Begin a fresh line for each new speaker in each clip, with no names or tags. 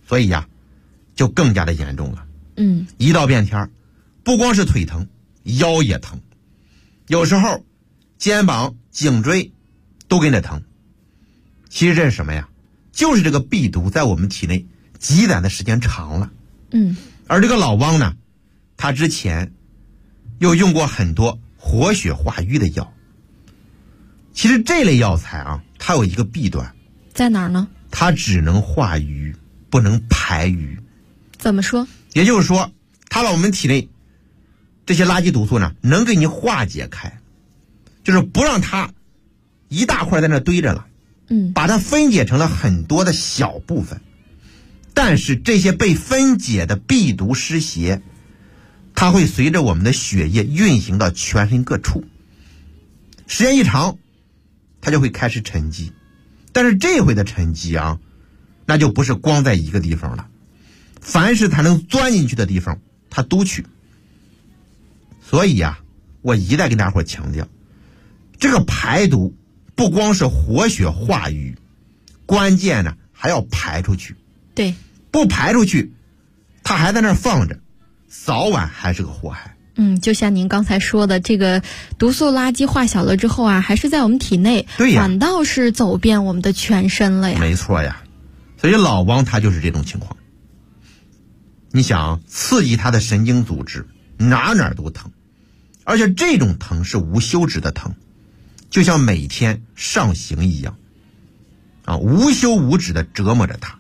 所以呀，就更加的严重了。一到变天，不光是腿疼，腰也疼，有时候肩膀、颈椎都跟着疼。其实这是什么呀？就是这个壁毒在我们体内积攒的时间长了。而这个老汪呢，他之前又用过很多活血化瘀的药。其实这类药材啊，它有一个弊端，
在哪儿呢？
它只能化瘀，不能排瘀。
怎么说？
也就是说，它把我们体内这些垃圾毒素呢，能给你化解开，就是不让它一大块在那堆着了，把它分解成了很多的小部分。但是这些被分解的壁毒湿邪，它会随着我们的血液运行到全身各处，时间一长，它就会开始沉积。但是这回的沉积啊，那就不是光在一个地方了，凡是它能钻进去的地方，它都去。所以啊，我一再跟大伙强调，这个排毒不光是活血化瘀，关键呢还要排出去。
对，
不排出去，它还在那儿放着，早晚还是个祸害。
就像您刚才说的，这个毒素垃圾化小了之后啊，还是在我们体内，
对呀，
反倒是走遍我们的全身了呀。
没错呀，所以老汪他就是这种情况。你想刺激他的神经组织，哪哪都疼，而且这种疼是无休止的疼，就像每天上刑一样，无休无止的折磨着他。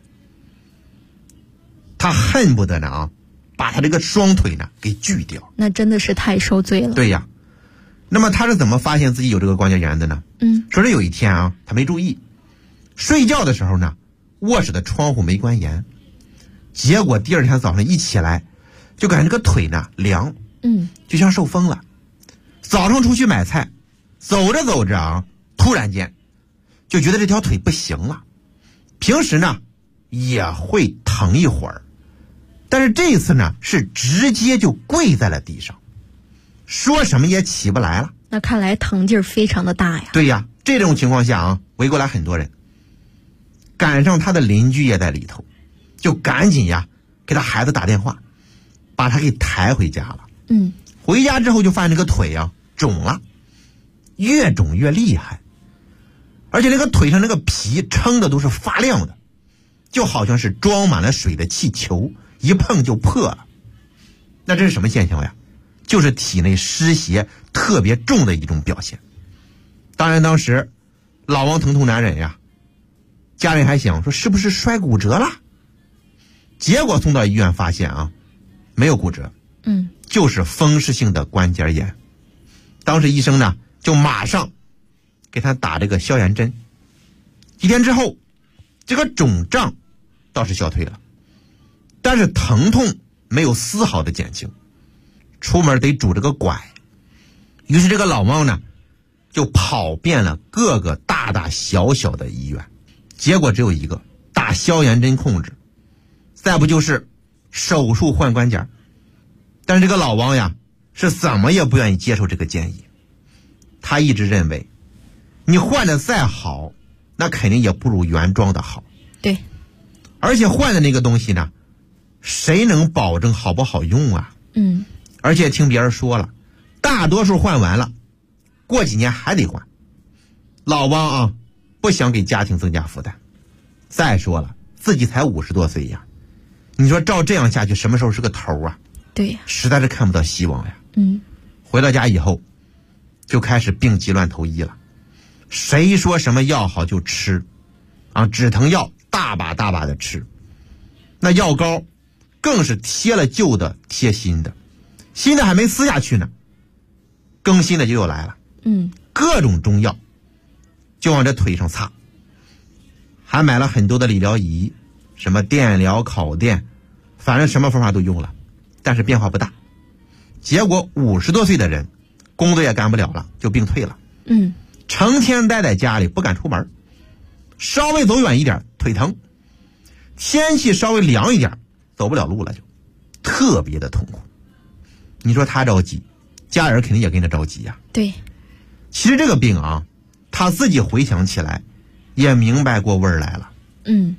他恨不得呢把他这个双腿呢给锯掉，
那真的是太受罪了。
对呀，那么他是怎么发现自己有这个关节炎的呢？说是有一天他没注意，睡觉的时候呢，卧室的窗户没关严，结果第二天早上一起来，就感觉这个腿呢凉，就像受风了。早上出去买菜，走着走着突然间就觉得这条腿不行了。平时呢也会疼一会儿，但是这次呢是直接就跪在了地上，说什么也起不来了。
那看来疼劲儿非常的大呀。
对呀，这种情况下围过来很多人，赶上他的邻居也在里头，就赶紧给他孩子打电话，把他给抬回家了。回家之后就发现这个腿肿了，越肿越厉害，而且那个腿上那个皮撑的都是发亮的，就好像是装满了水的气球，一碰就破了。那这是什么现象呀？就是体内湿邪特别重的一种表现。当然当时老王疼痛难忍呀，家人还想说是不是摔骨折了，结果送到医院发现没有骨折，就是风湿性的关节炎。当时医生呢就马上给他打这个消炎针，几天之后这个肿胀倒是消退了，但是疼痛没有丝毫的减轻，出门得拄着个拐。于是这个老汪呢就跑遍了各个大大小小的医院，结果只有一个，打消炎针控制，再不就是手术换关节。但是这个老汪是怎么也不愿意接受这个建议，他一直认为你换的再好，那肯定也不如原装的好。
对，
而且换的那个东西呢，谁能保证好不好用啊？而且听别人说了，大多数换完了过几年还得换。老汪不想给家庭增加负担，再说了自己才50多岁呀，你说照这样下去什么时候是个头啊？
对呀，
实在是看不到希望呀。回到家以后就开始病急乱投医了，谁说什么药好就吃止疼药大把大把的吃，那药膏更是贴了旧的贴新的，新的还没撕下去呢，更新的就又来了。各种中药就往这腿上擦，还买了很多的理疗仪，什么电疗、烤电，反正什么方法都用了，但是变化不大。结果50多岁的人工作也干不了了，就病退了。成天待在家里不敢出门，稍微走远一点腿疼，天气稍微凉一点走不了路了，就特别的痛苦。你说他着急，家人肯定也跟着着急呀。
对，
其实这个病他自己回想起来也明白过味儿来了。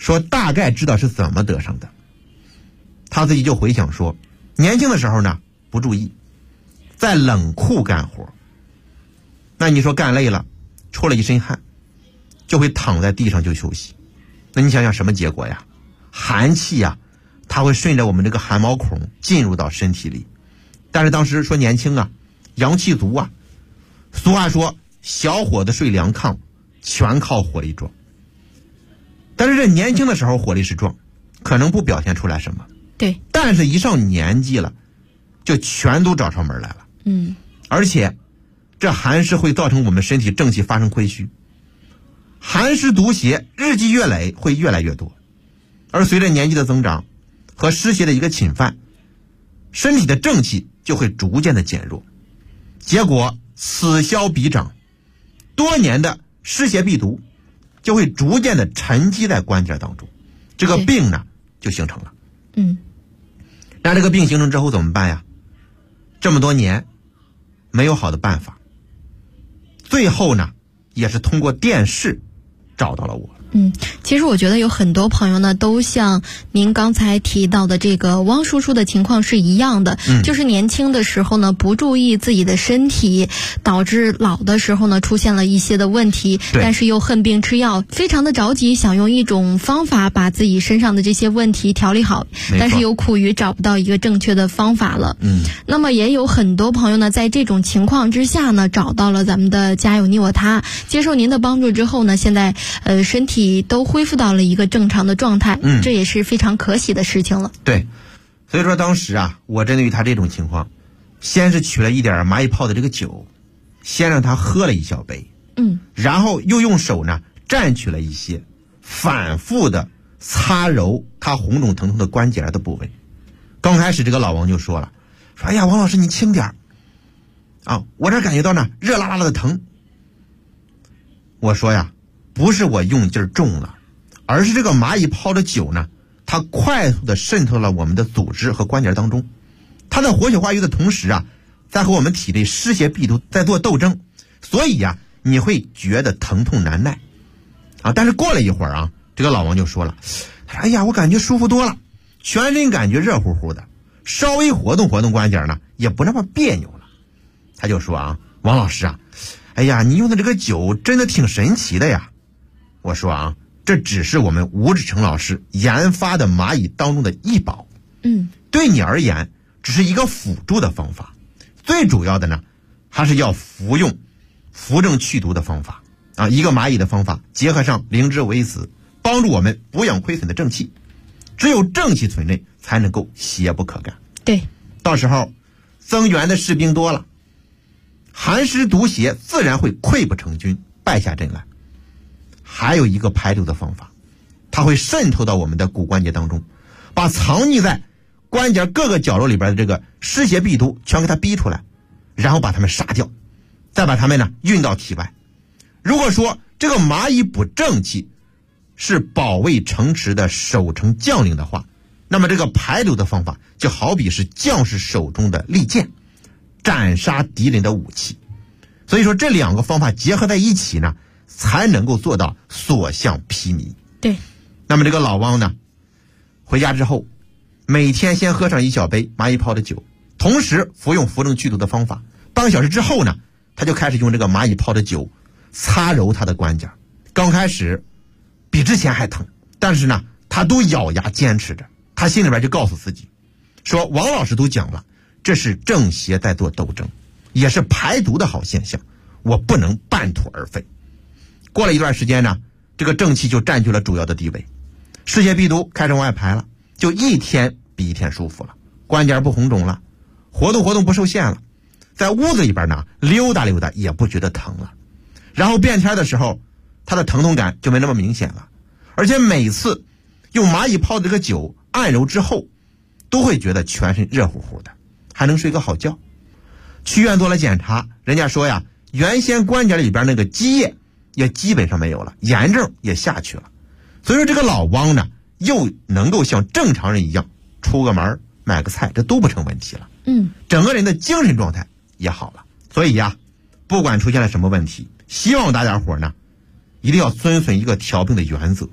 说大概知道是怎么得上的。他自己就回想说，年轻的时候呢不注意，在冷库干活，那你说干累了出了一身汗，就会躺在地上就休息。那你想想什么结果呀？寒气呀，它会顺着我们这个汗毛孔进入到身体里。但是当时说年轻啊，阳气足啊，俗话说小伙子睡凉炕，全靠火力壮。但是这年轻的时候火力是壮，可能不表现出来什么，
对，
但是一上年纪了，就全都找上门来了。而且这寒湿会造成我们身体正气发生亏虚，寒湿毒邪日积月累会越来越多，而随着年纪的增长和湿邪的一个侵犯，身体的正气就会逐渐的减弱，结果此消彼长，多年的湿邪避毒就会逐渐的沉积在关节当中，这个病呢就形成了。那这个病形成之后怎么办呀？这么多年没有好的办法，最后呢也是通过电视找到了我。
其实我觉得有很多朋友呢都像您刚才提到的这个汪叔叔的情况是一样的，就是年轻的时候呢不注意自己的身体，导致老的时候呢出现了一些的问题，但是又恨病吃药，非常的着急想用一种方法把自己身上的这些问题调理好，但是又苦于找不到一个正确的方法了。那么也有很多朋友呢在这种情况之下呢找到了咱们的家有你我他，接受您的帮助之后呢，现在身体都恢复到了一个正常的状态，这也是非常可喜的事情了。
对，所以说当时啊，我针对于他这种情况，先是取了一点蚂蚁泡的这个酒，先让他喝了一小杯，然后又用手呢蘸取了一些，反复的擦揉他红肿疼痛的关节的部位。刚开始这个老王就说了，说哎呀，王老师你轻点啊，我这感觉到呢热辣辣的疼。我说呀，不是我用劲重了，而是这个蚂蚁泡的酒呢，它快速的渗透了我们的组织和关节当中，它在活血化瘀的同时啊，在和我们体内湿邪避毒在做斗争，所以呀，你会觉得疼痛难耐啊。但是过了一会儿啊，这个老王就说了，哎呀，我感觉舒服多了，全身感觉热乎乎的，稍微活动活动关节呢，也不那么别扭了。他就说啊，王老师啊，哎呀，你用的这个酒真的挺神奇的呀。我说啊，这只是我们吴志成老师研发的蚂蚁当中的一宝，对你而言只是一个辅助的方法，最主要的呢还是要服用扶正祛毒的方法啊，一个蚂蚁的方法结合上灵芝为子，帮助我们补养亏损的正气，只有正气存内才能够邪不可干。
对，
到时候增援的士兵多了，寒湿毒邪自然会溃不成军，败下阵来。还有一个排毒的方法，它会渗透到我们的骨关节当中，把藏匿在关节各个角落里边的这个湿邪避毒全给它逼出来，然后把它们杀掉，再把它们呢运到体外。如果说这个蚂蚁补正气是保卫城池的守城将领的话，那么这个排毒的方法就好比是将士手中的利剑，斩杀敌人的武器。所以说这两个方法结合在一起呢，才能够做到所向披靡。
对，
那么这个老汪呢，回家之后每天先喝上一小杯蚂蚁泡的酒，同时服用扶正祛毒的方法。半个小时之后呢，他就开始用这个蚂蚁泡的酒擦揉他的关节。刚开始比之前还疼，但是呢他都咬牙坚持着，他心里边就告诉自己说，王老师都讲了，这是正邪在做斗争，也是排毒的好现象，我不能半途而废。过了一段时间呢，这个正气就占据了主要的地位，湿邪避毒开始往外排了，就一天比一天舒服了，关节不红肿了，活动活动不受限了，在屋子里边呢溜达溜达也不觉得疼了，然后变天的时候他的疼痛感就没那么明显了，而且每次用蚂蚁泡的这个酒按揉之后都会觉得全身热乎乎的，还能睡个好觉。去医院做了检查，人家说呀，原先关节里边那个积液也基本上没有了，炎症也下去了。所以说这个老汪呢又能够像正常人一样出个门买个菜，这都不成问题了。整个人的精神状态也好了。所以呀，不管出现了什么问题，希望大家伙呢一定要遵循一个调病的原则，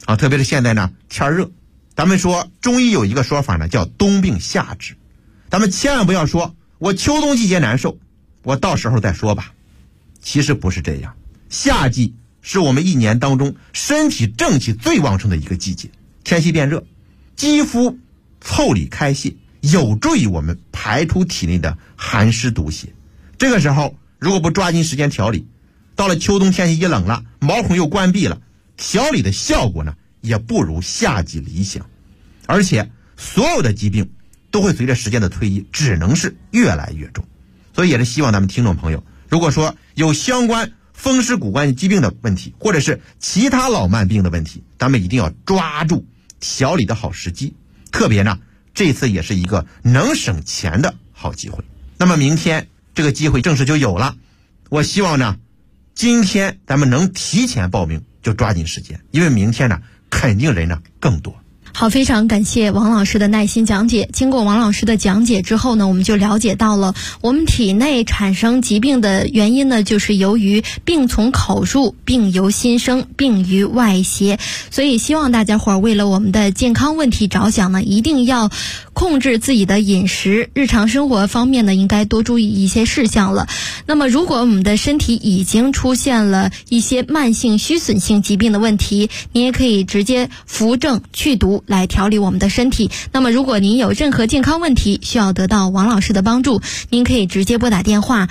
啊，特别是现在呢天热，咱们说中医有一个说法呢叫冬病夏治，咱们千万不要说我秋冬季节难受，我到时候再说吧。其实不是这样，夏季是我们一年当中身体正气最旺盛的一个季节，天气变热，肌肤腠理开泄，有助于我们排出体内的寒湿毒邪。这个时候如果不抓紧时间调理，到了秋冬天气一冷了，毛孔又关闭了，调理的效果呢也不如夏季理想。而且所有的疾病都会随着时间的推移只能是越来越重。所以也是希望咱们听众朋友，如果说有相关风湿骨关节疾病的问题，或者是其他老慢病的问题，咱们一定要抓住调理的好时机。特别呢，这次也是一个能省钱的好机会。那么明天这个机会正式就有了，我希望呢，今天咱们能提前报名就抓紧时间，因为明天呢，肯定人呢更多。
好，非常感谢王老师的耐心讲解。经过王老师的讲解之后呢，我们就了解到了我们体内产生疾病的原因呢，就是由于病从口入，病由心生，病于外邪。所以希望大家伙儿为了我们的健康问题着想呢，一定要控制自己的饮食，日常生活方面呢，应该多注意一些事项了。那么如果我们的身体已经出现了一些慢性虚损性疾病的问题，你也可以直接扶正去毒来调理我们的身体。那么如果您有任何健康问题需要得到王老师的帮助，您可以直接拨打电话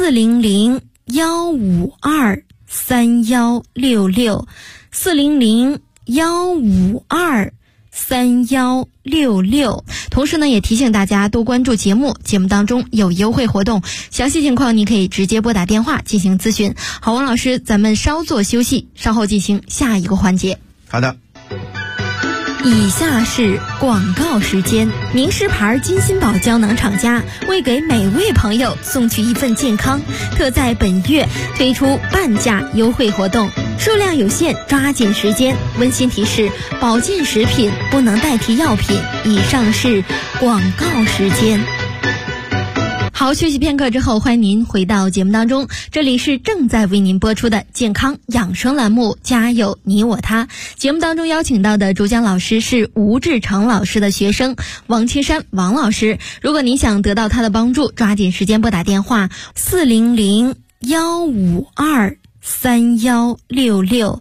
400-152-3166 400-152-3166。同时呢，也提醒大家多关注节目，节目当中有优惠活动，详细情况你可以直接拨打电话进行咨询。好，王老师，咱们稍作休息，稍后进行下一个环节。
好的。
以下是广告时间。名师牌金心宝胶囊厂家为给每位朋友送去一份健康，特在本月推出半价优惠活动，数量有限，抓紧时间。温馨提示：保健食品不能代替药品。以上是广告时间。好，休息片刻之后，欢迎您回到节目当中，这里是正在为您播出的健康养生栏目，家有你我他。节目当中邀请到的主讲老师是吴志成老师的学生王青山王老师。如果您想得到他的帮助，抓紧时间拨打电话400-152-3166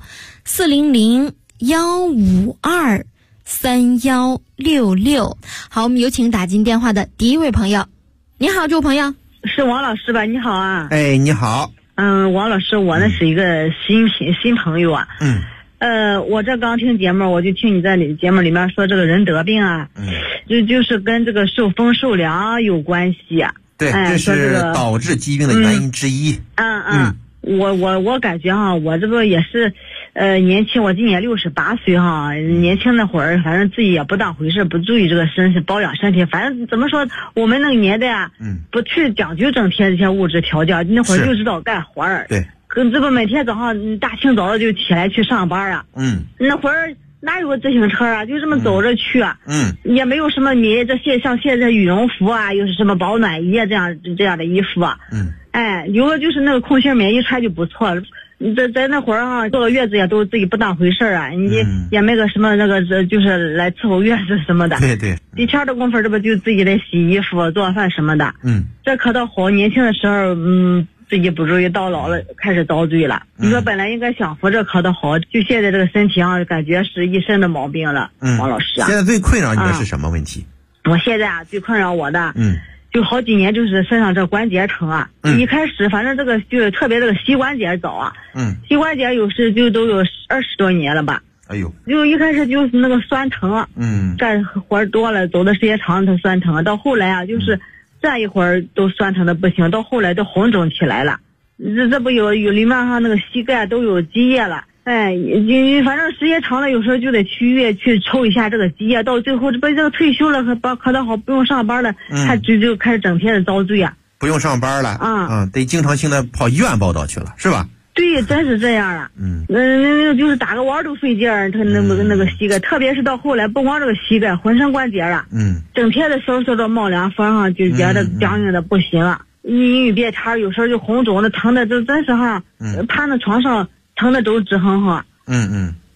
400-152-3166。好，我们有请打进电话的第一位朋友。你好，这位朋友。
是王老师吧？你好啊。
哎，你好。
王老师，我呢是一个新朋友啊。我这刚听节目，我就听你在节目里面说这个人得病啊，就是跟这个受风受凉有关系啊。
对，这是导致疾病的原因之一。
我感觉哈，我这不也是，年轻，我今年68岁哈，年轻那会儿，反正自己也不当回事，不注意这个身体保养身体，反正怎么说，我们那个年代啊，不去讲究整天这些物质条件，那会儿就知道干活儿。
对，
这不每天早上大清早的就起来去上班啊。那会儿哪有个自行车啊，就这么走着去啊。也没有什么你这些像现在羽绒服啊，又是什么保暖衣啊这样的衣服啊。有个就是那个空心棉一穿就不错了。在那会儿啊，坐个月子也都自己不当回事啊，你也没个什么那个就是来伺候月子什么的。
对。
以前的功夫这不就自己来洗衣服、做饭什么的。这可倒好，年轻的时候自己不注意，到老了开始遭罪了。你说本来应该享福，这可倒好，就现在这个身体啊，感觉是一身的毛病了。王老师啊，
现在最困扰你的是什么问题？
我现在啊，最困扰我的就好几年，就是身上这关节疼啊。一开始反正这个就是特别这个膝关节早啊。膝关节有时就都有20多年了吧。
哎呦，
就一开始就是那个酸疼。干活多了，走的时间长它酸疼，到后来啊，就是站一会儿都酸疼的不行，到后来都红肿起来了。这不有里面上那个膝盖都有积液了。反正时间长了，有时候就得去医院去抽一下这个积液，到最后这不这个退休了，可倒好不用上班了，他就开始整天的遭罪啊。
不用上班了得经常性的跑医院报道去了，是吧？
对，真是这样了。那就是打个弯都费劲儿，他那个膝盖，特别是到后来，不光这个膝盖，浑身关节了，整天的嗖嗖的冒凉风哈，就觉得僵硬的不行了。阴雨别天，有时候就红肿的疼的，就真是哈，趴那床上疼的都直哼哼。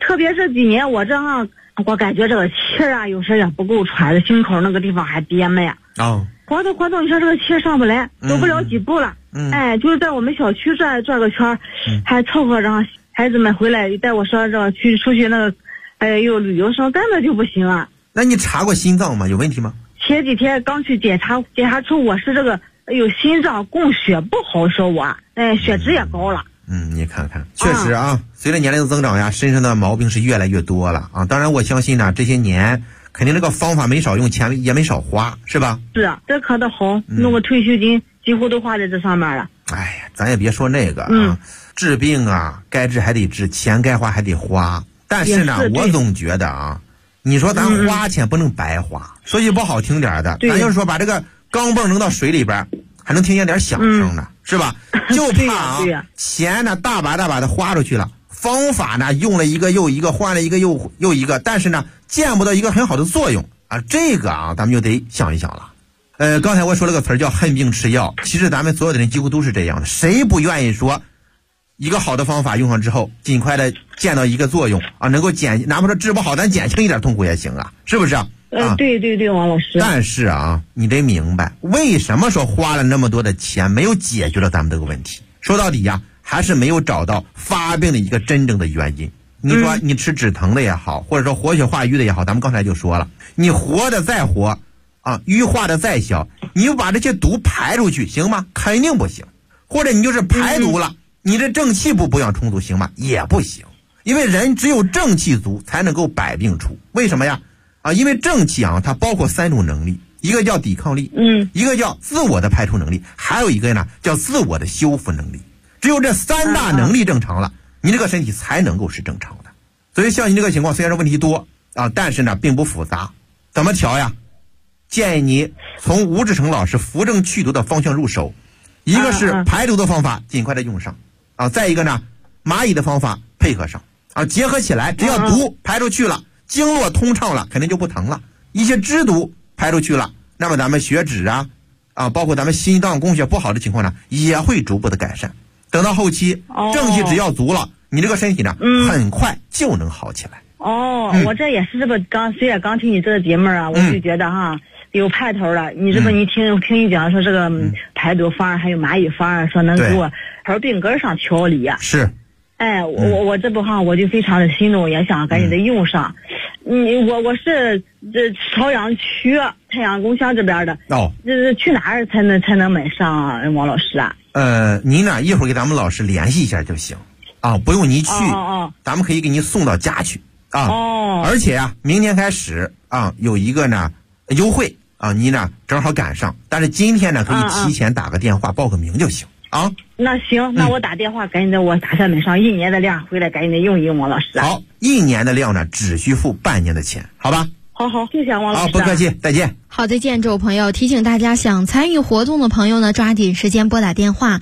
特别是今年我我感觉这个气啊，有时也不够喘的，心口那个地方还憋闷啊。活动，你说这个气上不来，走不了几步了。就是在我们小区转个圈，还凑合让孩子们回来带我说这出去那个，有旅游生根本就不行啊。
那你查过心脏吗？有问题吗？
前几天刚去检查出我是这个有心脏供血不好，说我血脂也高了。
你看看，确实啊，随着年龄的增长呀，身上的毛病是越来越多了啊。当然我相信呢，这些年肯定这个方法没少用，钱也没少花，是吧？
是啊，这可倒好，弄个退休金几乎都花在这上面了。
哎呀，咱也别说那个啊，治病啊，该治还得治，钱该花还得花。但是呢，我总觉得啊，你说咱花钱不能白花，说句不好听点的，咱就是说把这个钢镚扔到水里边，还能听见点响声呢，是吧？就怕钱呢大把的花出去了，方法呢用了一个又一个，换了一个又一个，但是呢见不到一个很好的作用啊，这个啊咱们就得想一想了。刚才我说了个词儿叫恨病吃药，其实咱们所有的人几乎都是这样的，谁不愿意说一个好的方法用上之后尽快的见到一个作用啊，能够哪怕说治不好咱减轻一点痛苦也行啊，是不是啊？
对，王老师。
但是啊，你得明白，为什么说花了那么多的钱没有解决了咱们这个问题？说到底呀，还是没有找到发病的一个真正的原因。你说你吃止疼的也好，或者说活血化瘀的也好，咱们刚才就说了，你活的再活啊，瘀化的再小，你就把这些毒排出去行吗？肯定不行。或者你就是排毒了，你这正气不养充足行吗？也不行。因为人只有正气足才能够百病除。为什么呀？因为正气啊，它包括3种能力，一个叫抵抗力，一个叫自我的排除能力，还有一个呢叫自我的修复能力。只有这3大能力正常了，你这个身体才能够是正常的。所以像你这个情况，虽然说问题多啊，但是呢并不复杂。怎么调呀？建议你从吴志成老师扶正祛毒的方向入手，一个是排毒的方法尽快的用上啊，再一个呢蚂蚁的方法配合上啊，结合起来，只要毒排出去了，经络通畅了，肯定就不疼了。一些脂毒排出去了，那么咱们血脂啊，包括咱们心脏供血不好的情况呢，也会逐步的改善。等到后期，正气只要足了，你这个身体呢，很快就能好起来。
我这也是这个虽然刚听你这个节目啊，我就觉得哈有派头了。你这不你听你讲说这个排毒方案还有蚂蚁方案，说能给我从病根上调理啊。
是。
我这不哈我就非常的心动，也想赶紧的用上。我是这朝阳区太阳宫乡这边的。这去哪儿才能买上王老师啊？
您呢一会儿给咱们老师联系一下就行啊，不用你去，咱们可以给你送到家去啊。而且啊，明天开始啊有一个呢优惠啊，你呢正好赶上，但是今天呢可以提前打个电话报个名就行啊。
那行，那我打电话赶紧的，我打算买上1年的量回来，赶紧的用一用王老师。
好，1年的量呢只需付半年的钱，好吧？
好，谢谢王老师。
不客气，再见。
好，再见，这位朋友。提醒大家，想参与活动的朋友呢，抓紧时间拨打电话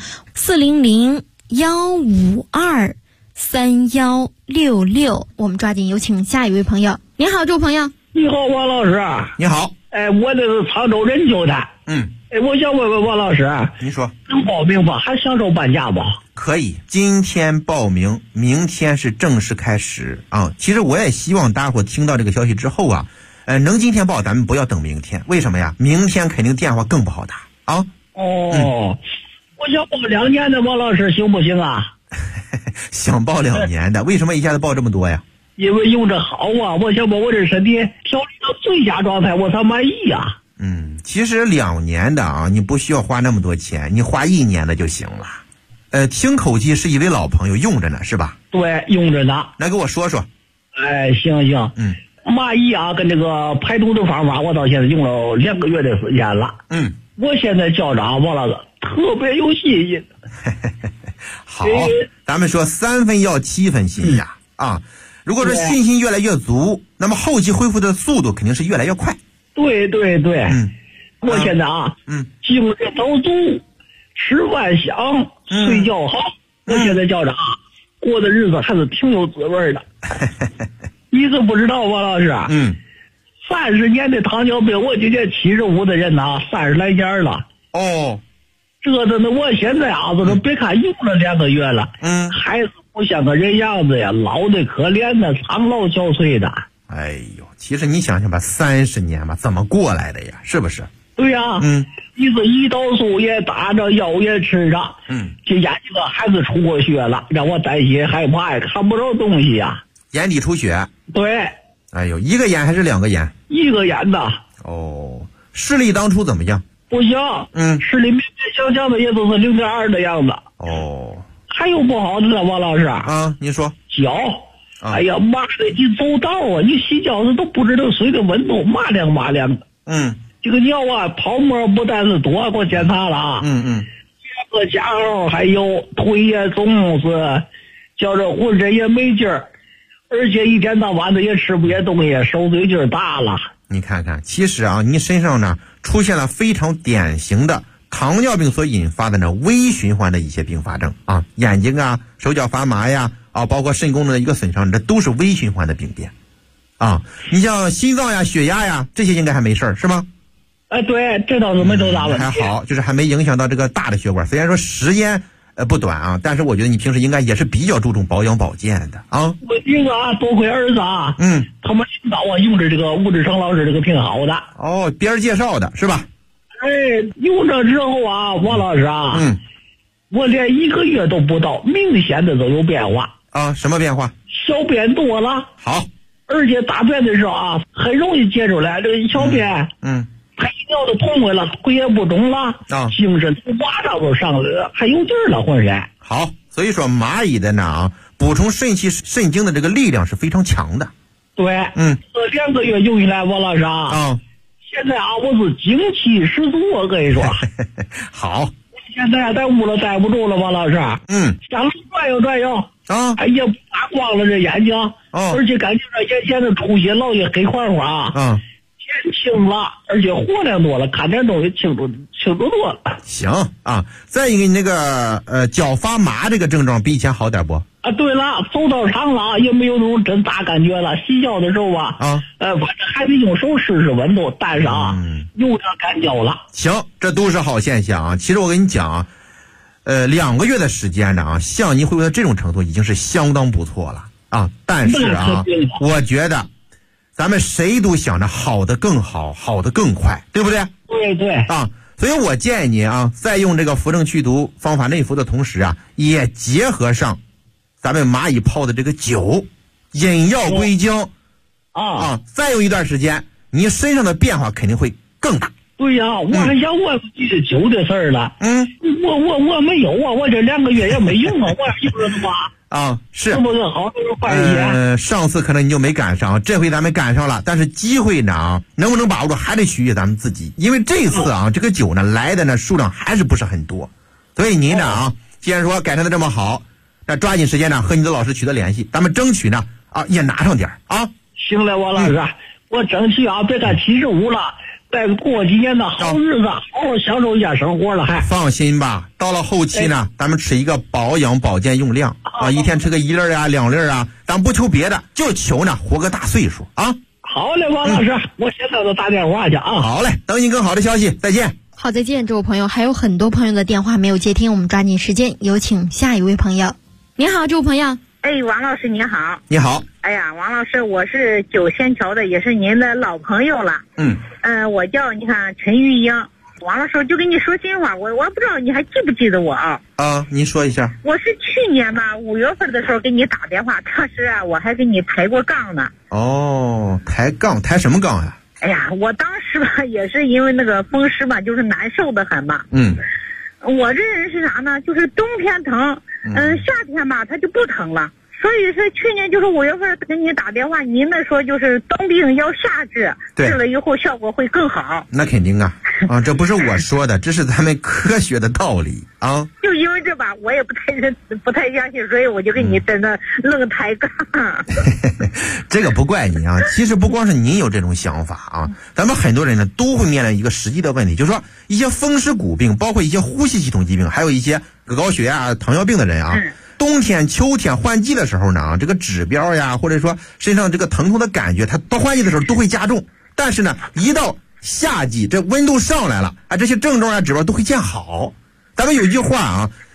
400-152-3166。我们抓紧有请下一位朋友。你好，这位朋友。
你好，王老师。
你好。
我这是沧州人旧的。我想问问王老师，
您说
能报名吧？还享受半价不？
可以，今天报名，明天是正式开始啊。其实我也希望大伙听到这个消息之后啊，能今天报，咱们不要等明天。为什么呀？明天肯定电话更不好打啊。
我想报2年的，王老师行不行啊？
想报2年的，为什么一下子报这么多呀？
因为用着好啊，我想把我这身体调理到最佳状态，我才满意啊。
其实2年的啊，你不需要花那么多钱，你花1年的就行了。听口气是一位老朋友用着呢，是吧？
对，用着呢。
来给我说说。
行。蚂蚁啊，跟这个排毒的方法，我到现在用了2个月的时间了。我现在校长王老师特别有信心。
好，咱们说3分药7分心呀啊！如果说信心越来越足，那么后期恢复的速度肯定是越来越快。
对。我现在精神都足，吃饭香，睡觉好。我现在校长过的日子还是挺有滋味的。你是不知道王老师，30年的糖尿病，我今年75的人呐，30来年了。这呢，我现在这都别看用了2个月了，还是不像个人样子呀，老的可怜的，苍老憔悴的。
哎呦，其实你想想吧，30年吧，怎么过来的呀？是不是？
对呀，你这胰岛素也打着，药也吃着，这眼睛还是出过血了，让我担心害怕，看不着东西呀。
眼底出血？
对。
哎呦，一个眼还是2个眼？
一个眼的。
哦，视力当初怎么样？
不行，视力勉勉强强的，也都是0.2的样子。
哦。
还有不好的呢，王老师
啊，您说。
脚，哎呀，妈的，你走道啊，你洗脚时都不知道水的温度麻凉麻凉的。这个尿啊，泡沫不但是多，给我检查了啊。这个家伙还有腿也总是，叫这浑身也没劲儿，而且一天到晚的也吃不些东西，手嘴劲儿大了。
你看看，其实啊，你身上呢出现了非常典型的糖尿病所引发的呢微循环的一些并发症啊，眼睛啊、手脚发麻呀，啊，包括肾功能的一个损伤，这都是微循环的病变啊。你像心脏呀、血压呀，这些应该还没事儿，是吗？
对，这倒是没多大问题。
还好，就是还没影响到这个大的血管。虽然说时间不短啊，但是我觉得你平时应该也是比较注重保养保健的啊。
我这个啊，多亏儿子啊，他们领导啊用着这个吴志成老师这个挺好的。
哦，别人介绍的是吧？
用着之后啊，王老师啊，我连1个月都不到，明显的都有变化
啊。什么变化？
小便多了。
好，
而且大便的时候啊，很容易解出来这个小便。排尿的痛快了，腿也不肿了啊，精神马上都上来了，还有劲儿了，浑身。
好，所以说蚂蚁的呢，补充肾气、肾精的这个力量是非常强的。
对，这2个月用下来，王老师啊，现在啊，我是精气十足，我跟你说。
好，
现在在屋了待不住了，王老师。想转悠转悠啊，哎呀，打光了这眼睛，而且感觉这眼前的出血老也黑框框啊。天清了，而且活量多了，看点东西清楚多了。
行啊，再一个，你那个脚发麻这个症状比以前好点不？
啊，对了，走道长了也没有那种真大感觉了。洗脚的时候啊，反正还得用手试试温度，但是啊，有点干焦了。
行，这都是好现象啊。其实我跟你讲啊，2个月的时间呢啊，像你恢复到这种程度已经是相当不错了啊。但是啊，我觉得咱们谁都想着好的更好，好的更快，对不对？
对啊，
所以我建议你啊，在用这个扶正祛毒方法内服的同时啊，也结合上咱们蚂蚁泡的这个酒，引药归经再有一段时间，你身上的变化肯定会更大。
对呀，我还想问你这酒的事儿了。我没有啊，我这2个月也没用啊，我要用了的话。是不是好快一些？
上次可能你就没赶上，这回咱们赶上了，但是机会呢能不能把握住还得取决咱们自己，因为这次啊这个酒呢来的呢数量还是不是很多，所以您呢既然说改善的这么好，那抓紧时间呢和你的老师取得联系，咱们争取呢也拿上点啊。
行了，王老师，我争取啊别干75了。再过几年的好日子，好好享受一下生活了。还
放心吧，到了后期呢，咱们吃一个保养保健用量一天吃个1粒啊2粒啊，咱不求别的，就求呢活个大岁数啊。
好嘞，王老师，我现在就打电话去啊。
好嘞，等你更好的消息，再见。
好，再见，这位朋友。还有很多朋友的电话没有接听，我们抓紧时间有请下一位朋友。你好，这位朋友。
王老师你好。
你好。
哎呀，王老师，我是九仙桥的，也是您的老朋友了。我叫你看陈玉英。王老师，就跟你说心话，我不知道你还记不记得我啊？
您说一下。
我是去年吧5月份的时候给你打电话，当时啊我还给你抬过杠呢。
抬杠，抬什么杠呀？
哎呀，我当时吧也是因为那个风湿吧，就是难受的很嘛。我这人是啥呢？就是冬天疼，夏天吧它就不疼了。所以是去年就是5月份给你打电话，您那说就是冬病要夏治，治了以后效果会更好。
那肯定啊，这不是我说的，这是咱们科学的道理啊。
就因为这吧，我也不太相信，所以我就给你在那愣抬杠。
这个不怪你啊，其实不光是您有这种想法啊，咱们很多人呢都会面临一个实际的问题，就是说一些风湿骨病，包括一些呼吸系统疾病，还有一些高血压、糖尿病的人啊。冬天、秋天换季的时候呢，这个指标呀，或者说身上这个疼痛的感觉，它到换季的时候都会加重。但是呢，一到夏季，这温度上来了这些症状啊、指标都会见好。咱们有一句话啊，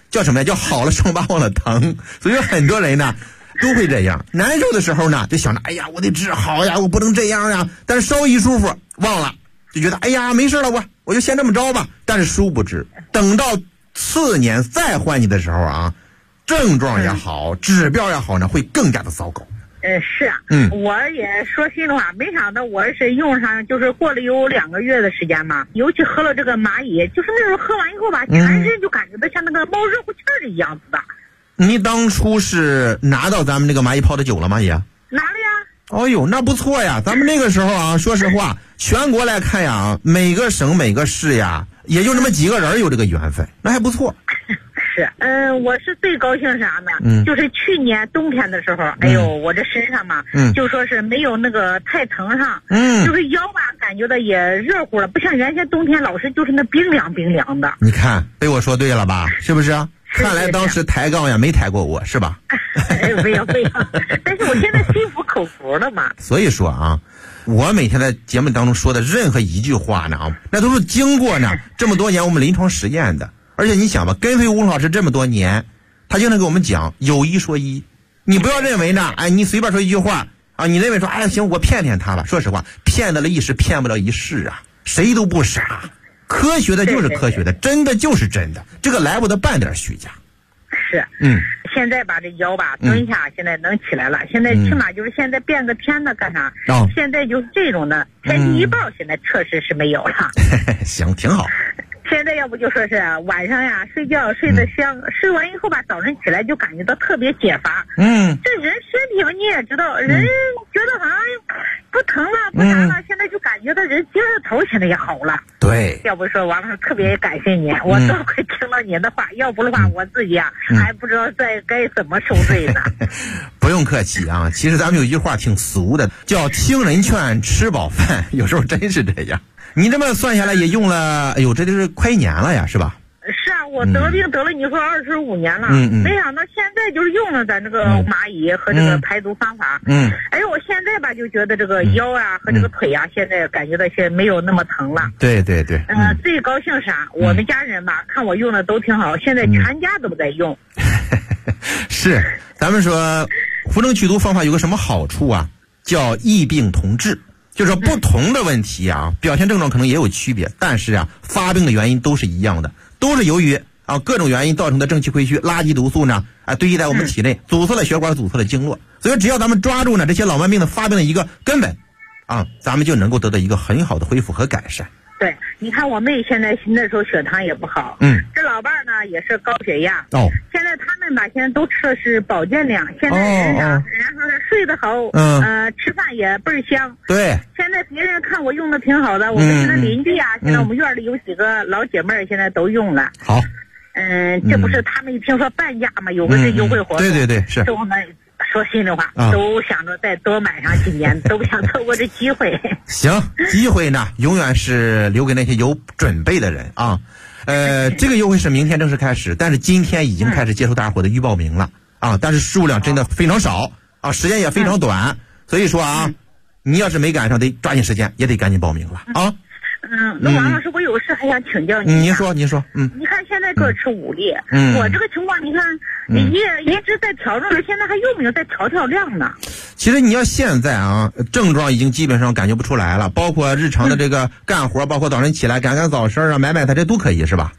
叫什么呀？叫好了伤疤忘了疼。所以有很多人呢都会这样，难受的时候呢就想着哎呀我得治好呀，我不能这样呀，但是稍一舒服忘了，就觉得哎呀没事了，我就先这么着吧。但是殊不知等到次年再换你的时候啊，症状也好，指标也好呢，会更加的糟糕。
是啊，我也说心里话，没想到我是用上，就是过了有2个月的时间嘛，尤其喝了这个蚂蚁，就是那种喝完以后吧，全身就感觉到像那个冒热乎气儿的一样子的。
你当初是拿到咱们那个蚂蚁泡的酒了吗？也
拿了呀。
哦呦，那不错呀！咱们那个时候啊，说实话，全国来看呀，每个省每个市呀，也就那么几个人有这个缘分，那还不错。
是，我是最高兴啥呢？就是去年冬天的时候，哎呦，我这身上嘛，就说是没有那个太疼上，就是腰吧，感觉到也热乎了，不像原先冬天老是就是那冰凉冰凉的。
你看，被我说对了吧？是不是？看来当时抬杠呀没抬过我，是吧？
没有，但是我现在心服口服了嘛。
所以说啊，我每天在节目当中说的任何一句话呢啊，那都是经过呢这么多年我们临床实验的。而且你想吧，跟随吴老师这么多年，他就能给我们讲有一说一。你不要认为呢，哎，你随便说一句话啊，你认为说，哎行，我骗他了。说实话，骗得了一时，骗不了一世啊。谁都不傻，科学的就是科学的，真的就是真的，这个来不得半点虚假。
是，现在把这腰吧蹲下，现在能起来了。现在起码就是现在变个天呢，干啥？现在就是这种的天气预报，现在测试是没有了。
行，挺好。
现在要不就说是晚上呀睡觉睡得香，睡完以后吧早晨起来就感觉到特别解乏。这人身体你也知道，人觉得好像不疼了不啥了，现在就感觉到人精神头现在也好了。
对，
要不说王老师特别感谢你，我多亏听了您的话，要不的话我自己啊还不知道该怎么受罪呢。
不用客气啊，其实咱们有一句话挺俗的，叫听人劝吃饱饭，有时候真是这样。你这么算下来也用了，哎呦，这就是快1年了呀，是吧？
是啊，我得病得了你说25年了，没想到现在就是用了咱这个蚂蚁和这个排毒方法，哎呦，我现在吧就觉得这个腰啊和这个腿啊，现在感觉到现在没有那么疼了。
对，
最高兴啥？我们家人吧看我用的都挺好，现在全家都在用。
是，咱们说扶正祛毒方法有个什么好处啊？叫异病同治。就是说不同的问题啊，表现症状可能也有区别，但是啊，发病的原因都是一样的，都是由于啊各种原因造成的正气亏虚、垃圾毒素呢堆积在我们体内，阻塞了血管，阻塞了经络。所以只要咱们抓住呢这些老慢病的发病的一个根本啊，咱们就能够得到一个很好的恢复和改善。
对，你看我妹现在那时候血糖也不好，这老伴呢也是高血压，现在他们吧现在都吃的是保健粮，现在人家说是睡得好，吃饭也倍儿香。
对，
现在别人看我用的挺好的，我们现在邻居啊，现在我们院里有几个老姐妹现在都用了。
好，
这不是他们一听说半价嘛，有个这优惠活动，
对，是。
都们说心里话，都想着再多买上几年，都不想错过这机会。
行，机会呢永远是留给那些有准备的人啊。这个优惠是明天正式开始，但是今天已经开始接受大伙的预报名了啊，但是数量真的非常少啊，时间也非常短，所以说啊，你要是没赶上，得抓紧时间，也得赶紧报名了啊。
那王老师，我有事还想请教你。
您说，你
看现在各吃5粒，我这个情况，你看也一直在调整着，现在还用不用再调量呢？
其实你要现在啊，症状已经基本上感觉不出来了，包括日常的这个干活，包括早晨起来赶早市啊，买它，这都可以是吧？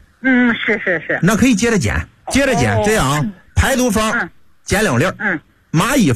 是。
那可以接着减，这样排毒方减2粒，蚂蚁